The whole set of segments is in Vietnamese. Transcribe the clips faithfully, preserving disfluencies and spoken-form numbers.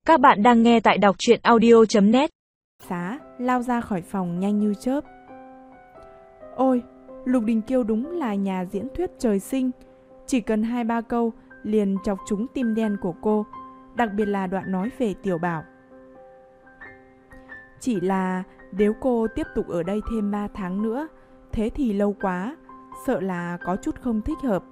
Các bạn đang nghe tại đọc truyện audio chấm net. Xá lao ra khỏi phòng nhanh như chớp. Ôi, Lục Đình Kiêu đúng là nhà diễn thuyết trời sinh. Chỉ cần hai ba câu liền chọc trúng tim đen của cô, đặc biệt là đoạn nói về Tiểu Bảo. Chỉ là nếu cô tiếp tục ở đây thêm ba tháng nữa, thế thì lâu quá, sợ là có chút không thích hợp.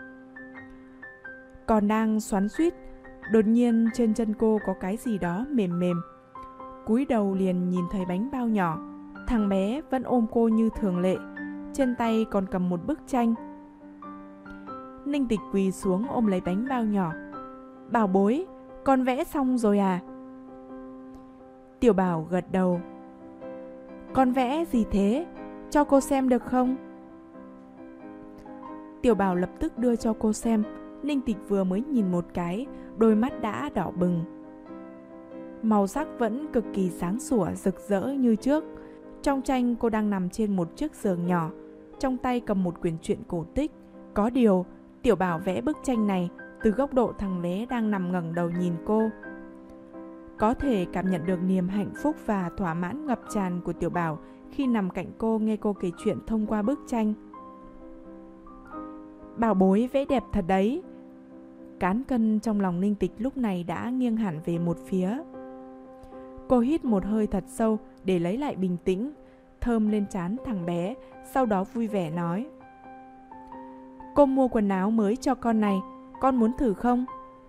Còn đang xoắn xuýt, đột nhiên trên chân cô có cái gì đó mềm mềm. Cúi đầu liền nhìn thấy bánh bao nhỏ. Thằng bé vẫn ôm cô như thường lệ, trên tay còn cầm một bức tranh. Ninh Tịch quỳ xuống ôm lấy bánh bao nhỏ. Bảo bối, con vẽ xong rồi à? Tiểu Bảo gật đầu. Con vẽ gì thế? Cho cô xem được không? Tiểu Bảo lập tức đưa cho cô xem. Ninh Tịch vừa mới nhìn một cái, đôi mắt đã đỏ bừng. Màu sắc vẫn cực kỳ sáng sủa, rực rỡ như trước. Trong tranh cô đang nằm trên một chiếc giường nhỏ, trong tay cầm một quyển truyện cổ tích. Có điều, Tiểu Bảo vẽ bức tranh này từ góc độ thằng bé đang nằm ngẩng đầu nhìn cô. Có thể cảm nhận được niềm hạnh phúc và thỏa mãn ngập tràn của Tiểu Bảo khi nằm cạnh cô nghe cô kể chuyện thông qua bức tranh. Bảo bối vẽ đẹp thật đấy. Cán cân trong lòng Ninh Tịch lúc này đã nghiêng hẳn về một phía. Cô hít một hơi thật sâu để lấy lại bình tĩnh, thơm lên trán thằng bé, sau đó vui vẻ nói: Cô mua quần áo mới cho con này, con muốn thử không?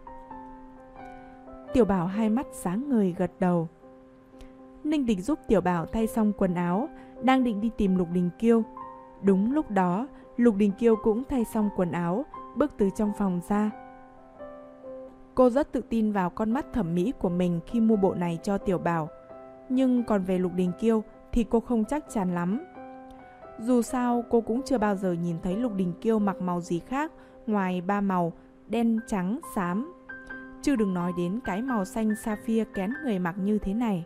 Tiểu Bảo hai mắt sáng ngời gật đầu. Ninh Tịch giúp Tiểu Bảo thay xong quần áo, đang định đi tìm Lục Đình Kiêu. Đúng lúc đó, Lục Đình Kiêu cũng thay xong quần áo, bước từ trong phòng ra. Cô rất tự tin vào con mắt thẩm mỹ của mình khi mua bộ này cho Tiểu Bảo. Nhưng còn về Lục Đình Kiêu thì cô không chắc chắn lắm. Dù sao cô cũng chưa bao giờ nhìn thấy Lục Đình Kiêu mặc màu gì khác ngoài ba màu đen, trắng, xám. Chứ đừng nói đến cái màu xanh sapphire kén người mặc như thế này.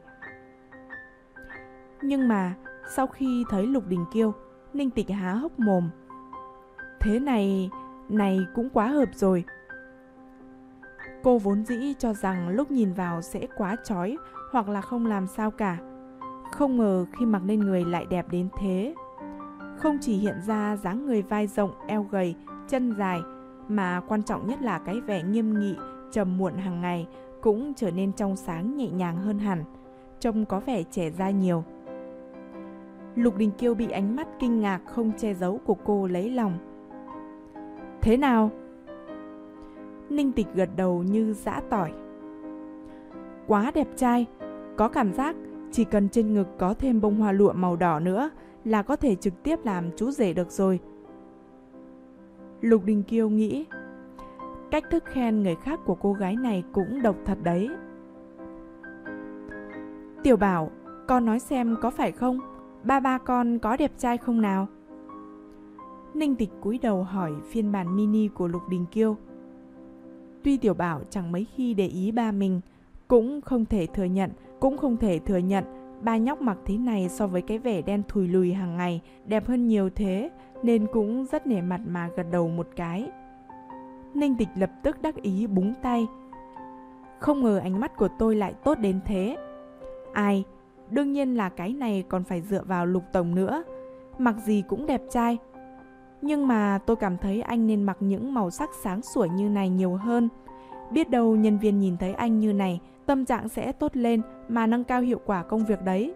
Nhưng mà sau khi thấy Lục Đình Kiêu, Ninh Tịch há hốc mồm. Thế này, này cũng quá hợp rồi. Cô vốn dĩ cho rằng lúc nhìn vào sẽ quá chói hoặc là không làm sao cả. Không ngờ khi mặc lên người lại đẹp đến thế. Không chỉ hiện ra dáng người vai rộng, eo gầy, chân dài, mà quan trọng nhất là cái vẻ nghiêm nghị, trầm muộn hàng ngày cũng trở nên trong sáng nhẹ nhàng hơn hẳn, trông có vẻ trẻ ra nhiều. Lục Đình Kiêu bị ánh mắt kinh ngạc không che giấu của cô lấy lòng. Thế nào? Ninh Tịch gật đầu như giã tỏi. Quá đẹp trai, có cảm giác chỉ cần trên ngực có thêm bông hoa lụa màu đỏ nữa là có thể trực tiếp làm chú rể được rồi. Lục Đình Kiêu nghĩ, cách thức khen người khác của cô gái này cũng độc thật đấy. Tiểu Bảo, con nói xem có phải không? Ba ba con có đẹp trai không nào? Ninh Tịch cúi đầu hỏi phiên bản mini của Lục Đình Kiêu. Tuy Tiểu Bảo chẳng mấy khi để ý ba mình, cũng không thể thừa nhận, cũng không thể thừa nhận ba nhóc mặc thế này so với cái vẻ đen thùi lùi hàng ngày đẹp hơn nhiều thế, nên cũng rất nể mặt mà gật đầu một cái. Ninh Tịch lập tức đắc ý búng tay. Không ngờ ánh mắt của tôi lại tốt đến thế. Ai, đương nhiên là cái này còn phải dựa vào Lục tổng nữa, mặc gì cũng đẹp trai. Nhưng mà tôi cảm thấy anh nên mặc những màu sắc sáng sủa như này nhiều hơn. Biết đâu nhân viên nhìn thấy anh như này, tâm trạng sẽ tốt lên mà nâng cao hiệu quả công việc đấy.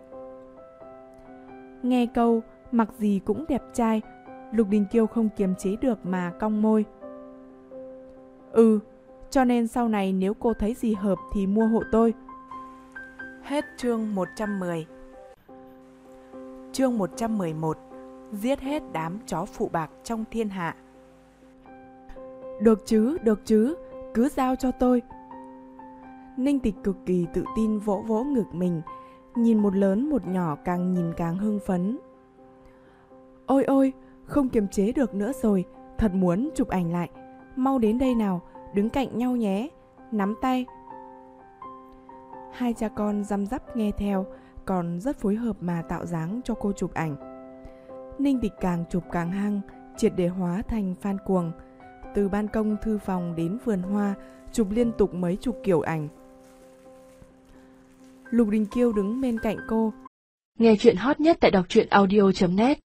Nghe câu mặc gì cũng đẹp trai, Lục Đình Kiêu không kiềm chế được mà cong môi. Ừ, cho nên sau này nếu cô thấy gì hợp thì mua hộ tôi. Hết chương một trăm mười. Chương một trăm mười một. Giết hết đám chó phụ bạc trong thiên hạ. Được chứ, được chứ, cứ giao cho tôi. Ninh Tịch cực kỳ tự tin vỗ vỗ ngực mình, nhìn một lớn một nhỏ càng nhìn càng hưng phấn. Ôi ôi, không kiềm chế được nữa rồi, thật muốn chụp ảnh lại. Mau đến đây nào, đứng cạnh nhau nhé, nắm tay. Hai cha con răm rắp nghe theo, còn rất phối hợp mà tạo dáng cho cô chụp ảnh. Ninh Tịch càng chụp càng hăng, triệt để hóa thành fan cuồng. Từ ban công thư phòng đến vườn hoa, chụp liên tục mấy chục kiểu ảnh. Lục Đình Kiêu đứng bên cạnh cô. Nghe chuyện hot nhất tại đọc truyện audio chấm net.